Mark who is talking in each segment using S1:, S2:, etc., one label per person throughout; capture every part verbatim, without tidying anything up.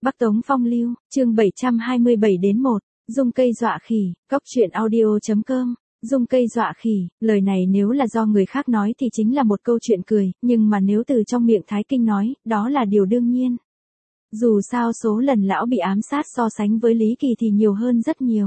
S1: Bắc Tống Phong Lưu, chương bảy trăm hai mươi bảy đến một, Dung cây dọa khỉ, cóc truyện audio.com, Dung cây dọa khỉ, lời này nếu là do người khác nói thì chính là một câu chuyện cười, nhưng mà nếu từ trong miệng Thái Kinh nói, đó là điều đương nhiên. Dù sao số lần lão bị ám sát so sánh với Lý Kỳ thì nhiều hơn rất nhiều.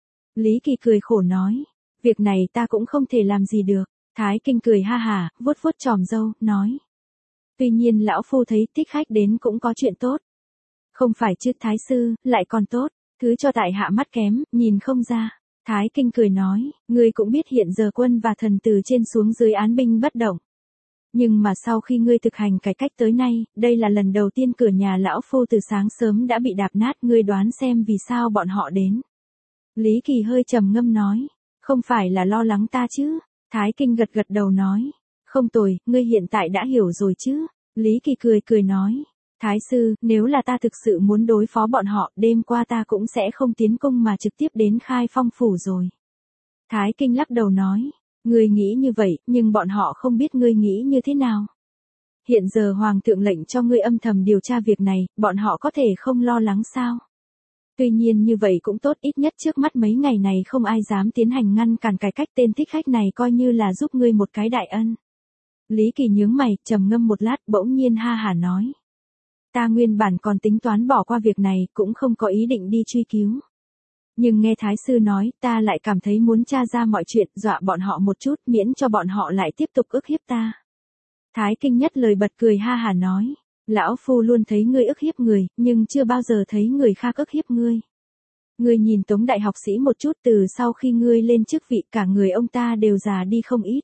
S1: Lý Kỳ cười khổ nói, việc này ta cũng không thể làm gì được. Thái Kinh cười ha hả, vuốt vuốt chòm râu, nói. Tuy nhiên lão phu thấy thích khách đến cũng có chuyện tốt. Không phải chứ Thái sư, lại còn tốt, thứ cho tại hạ mắt kém, nhìn không ra. Thái Kinh cười nói, ngươi cũng biết hiện giờ quân và thần từ trên xuống dưới án binh bất động. Nhưng mà sau khi ngươi thực hành cải cách tới nay, đây là lần đầu tiên cửa nhà lão phu từ sáng sớm đã bị đạp nát, ngươi đoán xem vì sao bọn họ đến. Lý Kỳ hơi trầm ngâm nói, không phải là lo lắng ta chứ? Thái Kinh gật gật đầu nói, không tồi, ngươi hiện tại đã hiểu rồi chứ? Lý Kỳ cười cười nói, Thái sư, nếu là ta thực sự muốn đối phó bọn họ, đêm qua ta cũng sẽ không tiến cung mà trực tiếp đến Khai Phong phủ rồi. Thái Kinh lắc đầu nói, ngươi nghĩ như vậy, nhưng bọn họ không biết ngươi nghĩ như thế nào. Hiện giờ Hoàng thượng lệnh cho ngươi âm thầm điều tra việc này, bọn họ có thể không lo lắng sao? Tuy nhiên như vậy cũng tốt, ít nhất trước mắt mấy ngày này không ai dám tiến hành ngăn cản cải cách, tên thích khách này coi như là giúp ngươi một cái đại ân. Lý Kỳ nhướng mày, trầm ngâm một lát, bỗng nhiên ha hả nói. Ta nguyên bản còn tính toán bỏ qua việc này, cũng không có ý định đi truy cứu. Nhưng nghe Thái sư nói, ta lại cảm thấy muốn tra ra mọi chuyện, dọa bọn họ một chút, miễn cho bọn họ lại tiếp tục ức hiếp ta. Thái Kinh nhất lời bật cười ha hả nói. Lão phu luôn thấy ngươi ức hiếp người, nhưng chưa bao giờ thấy người khác ức hiếp ngươi. Ngươi nhìn Tống đại học sĩ một chút, từ sau khi ngươi lên chức vị cả người ông ta đều già đi không ít.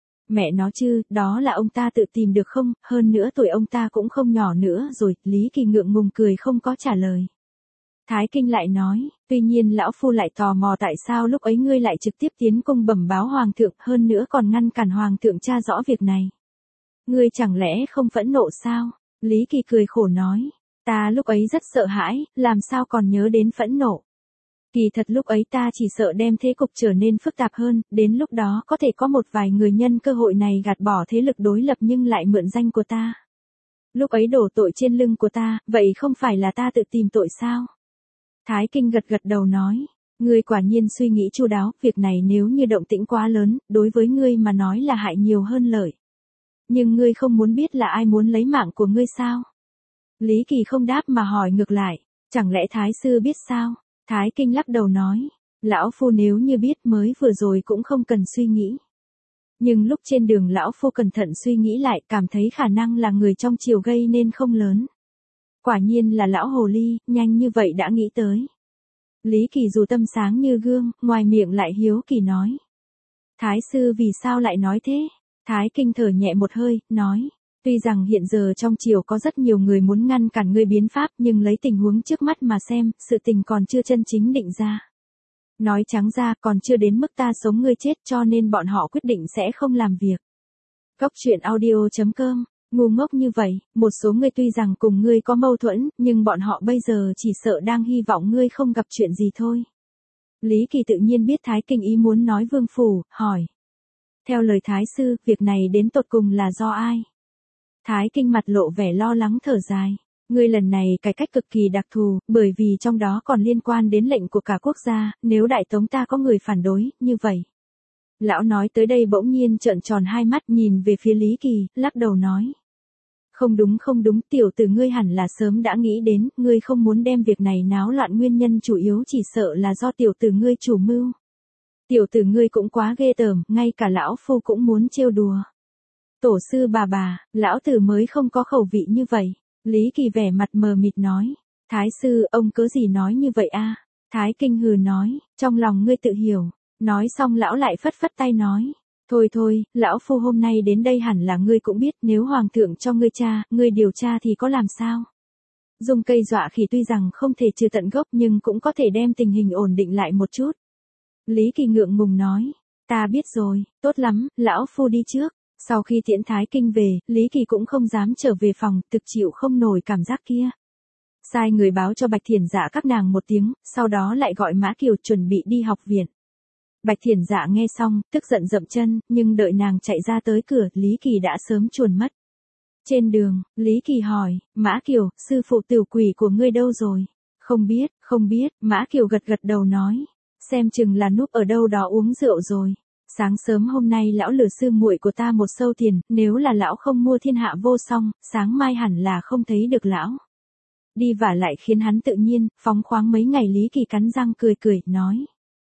S1: Mẹ nó chứ, đó là ông ta tự tìm được không, hơn nữa tuổi ông ta cũng không nhỏ nữa rồi. Lý Kỳ ngượng ngùng cười không có trả lời. Thái Kinh lại nói, tuy nhiên lão phu lại tò mò tại sao lúc ấy ngươi lại trực tiếp tiến cung bẩm báo hoàng thượng, hơn nữa còn ngăn cản hoàng thượng tra rõ việc này. Ngươi chẳng lẽ không phẫn nộ sao? Lý Kỳ cười khổ nói, ta lúc ấy rất sợ hãi, làm sao còn nhớ đến phẫn nộ. Kỳ thật lúc ấy ta chỉ sợ đem thế cục trở nên phức tạp hơn, đến lúc đó có thể có một vài người nhân cơ hội này gạt bỏ thế lực đối lập nhưng lại mượn danh của ta. Lúc ấy đổ tội trên lưng của ta, vậy không phải là ta tự tìm tội sao? Thái Kinh gật gật đầu nói, ngươi quả nhiên suy nghĩ chu đáo, việc này nếu như động tĩnh quá lớn, đối với ngươi mà nói là hại nhiều hơn lợi. Nhưng ngươi không muốn biết là ai muốn lấy mạng của ngươi sao? Lý Kỳ không đáp mà hỏi ngược lại, chẳng lẽ Thái sư biết sao? Thái Kinh lắc đầu nói, lão phu nếu như biết mới vừa rồi cũng không cần suy nghĩ. Nhưng lúc trên đường lão phu cẩn thận suy nghĩ lại, cảm thấy khả năng là người trong triều gây nên không lớn. Quả nhiên là lão hồ ly, nhanh như vậy đã nghĩ tới. Lý Kỳ dù tâm sáng như gương, ngoài miệng lại hiếu kỳ nói. Thái sư vì sao lại nói thế? Thái Kinh thở nhẹ một hơi, nói, tuy rằng hiện giờ trong triều có rất nhiều người muốn ngăn cản ngươi biến pháp, nhưng lấy tình huống trước mắt mà xem, sự tình còn chưa chân chính định ra. Nói trắng ra, còn chưa đến mức ta sống ngươi chết, cho nên bọn họ quyết định sẽ không làm việc. Cóc truyện audio.com, ngu ngốc như vậy, một số người tuy rằng cùng ngươi có mâu thuẫn, nhưng bọn họ bây giờ chỉ sợ đang hy vọng ngươi không gặp chuyện gì thôi. Lý Kỳ tự nhiên biết Thái Kinh ý muốn nói vương phủ, hỏi. Theo lời Thái sư, việc này đến tột cùng là do ai? Thái Kinh mặt lộ vẻ lo lắng thở dài. Ngươi lần này cải cách cực kỳ đặc thù, bởi vì trong đó còn liên quan đến lệnh của cả quốc gia, nếu Đại Tống ta có người phản đối, như vậy. Lão nói tới đây bỗng nhiên trợn tròn hai mắt nhìn về phía Lý Kỳ, lắc đầu nói. Không đúng không đúng, tiểu tử ngươi hẳn là sớm đã nghĩ đến, ngươi không muốn đem việc này náo loạn, nguyên nhân chủ yếu chỉ sợ là do tiểu tử ngươi chủ mưu. Tiểu tử ngươi cũng quá ghê tởm, ngay cả lão phu cũng muốn trêu đùa. Tổ sư bà bà, lão tử mới không có khẩu vị như vậy. Lý Kỳ vẻ mặt mờ mịt nói. Thái sư, ông cớ gì nói như vậy a? Thái Kinh hừ nói, trong lòng ngươi tự hiểu. Nói xong lão lại phất phất tay nói. Thôi thôi, lão phu hôm nay đến đây hẳn là ngươi cũng biết, nếu hoàng thượng cho ngươi tra, ngươi điều tra thì có làm sao? Dùng cây dọa khỉ tuy rằng không thể trừ tận gốc nhưng cũng có thể đem tình hình ổn định lại một chút. Lý Kỳ ngượng ngùng nói, ta biết rồi, tốt lắm, lão phu đi trước. Sau khi tiễn Thái Kinh về, Lý Kỳ cũng không dám trở về phòng, thực chịu không nổi cảm giác kia. Sai người báo cho Bạch Thiển Dạ các nàng một tiếng, sau đó lại gọi Mã Kiều chuẩn bị đi học viện. Bạch Thiển Dạ nghe xong, tức giận dậm chân, nhưng đợi nàng chạy ra tới cửa, Lý Kỳ đã sớm chuồn mất. Trên đường, Lý Kỳ hỏi, Mã Kiều, sư phụ tiểu quỷ của ngươi đâu rồi? Không biết, không biết, Mã Kiều gật gật đầu nói. Xem chừng là núp ở đâu đó uống rượu rồi. Sáng sớm hôm nay lão lừa sư muội của ta một sâu tiền, nếu là lão không mua thiên hạ vô song, sáng mai hẳn là không thấy được lão. Đi vả lại khiến hắn tự nhiên, phóng khoáng mấy ngày. Lý Kỳ cắn răng cười cười, nói.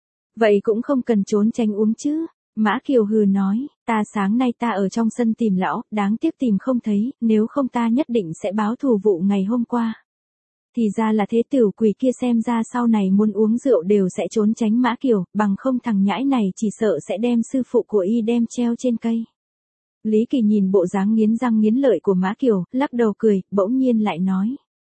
S1: Vậy cũng không cần trốn tránh uống chứ. Mã Kiều hừ nói, ta sáng nay ta ở trong sân tìm lão, đáng tiếc tìm không thấy, nếu không ta nhất định sẽ báo thù vụ ngày hôm qua. Thì ra là thế, tiểu quỷ kia xem ra sau này muốn uống rượu đều sẽ trốn tránh Mã Kiều, bằng không thằng nhãi này chỉ sợ sẽ đem sư phụ của y đem treo trên cây. Lý Kỳ nhìn bộ dáng nghiến răng nghiến lợi của Mã Kiều, lắc đầu cười, bỗng nhiên lại nói.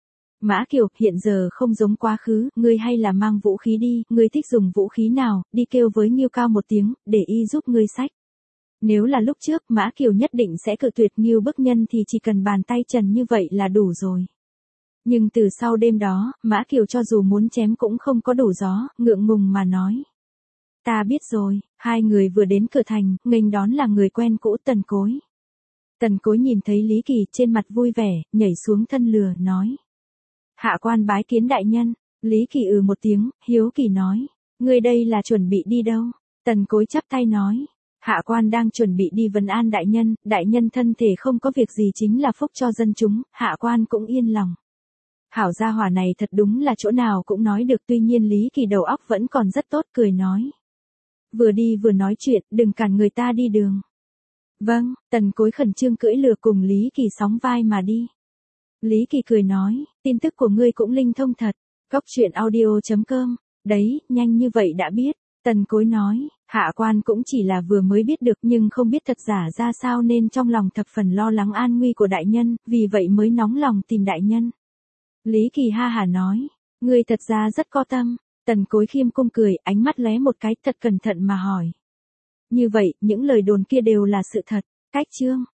S1: Mã Kiều, hiện giờ không giống quá khứ, ngươi hay là mang vũ khí đi, ngươi thích dùng vũ khí nào, đi kêu với Ngưu Cao một tiếng, để y giúp ngươi xách. Nếu là lúc trước, Mã Kiều nhất định sẽ cự tuyệt Ngưu Bức Nhân thì chỉ cần bàn tay trần như vậy là đủ rồi. Nhưng từ sau đêm đó, Mã Kiều cho dù muốn chém cũng không có đủ gió, ngượng ngùng mà nói. Ta biết rồi. Hai người vừa đến cửa thành, nghênh đón là người quen cũ Tần Cối. Tần Cối nhìn thấy Lý Kỳ trên mặt vui vẻ, nhảy xuống thân lừa, nói. Hạ quan bái kiến đại nhân. Lý Kỳ ừ một tiếng, hiếu kỳ nói. Ngươi đây là chuẩn bị đi đâu? Tần Cối chắp tay nói. Hạ quan đang chuẩn bị đi vấn an đại nhân, đại nhân thân thể không có việc gì chính là phúc cho dân chúng, hạ quan cũng yên lòng. Hảo gia hỏa này thật đúng là chỗ nào cũng nói được, tuy nhiên Lý Kỳ đầu óc vẫn còn rất tốt, cười nói. Vừa đi vừa nói chuyện, đừng cản người ta đi đường. Vâng, Tần Cối khẩn trương cưỡi lừa cùng Lý Kỳ sóng vai mà đi. Lý Kỳ cười nói, tin tức của ngươi cũng linh thông thật. Cóc truyện audio chấm com, đấy, nhanh như vậy đã biết. Tần Cối nói, hạ quan cũng chỉ là vừa mới biết được nhưng không biết thật giả ra sao nên trong lòng thập phần lo lắng an nguy của đại nhân, vì vậy mới nóng lòng tìm đại nhân. Lý Kỳ ha hả nói, ngươi thật ra rất có tâm. Tần Cối khiêm cung cười, ánh mắt lóe một cái, thật cẩn thận mà hỏi. Như vậy, những lời đồn kia đều là sự thật. Cách chương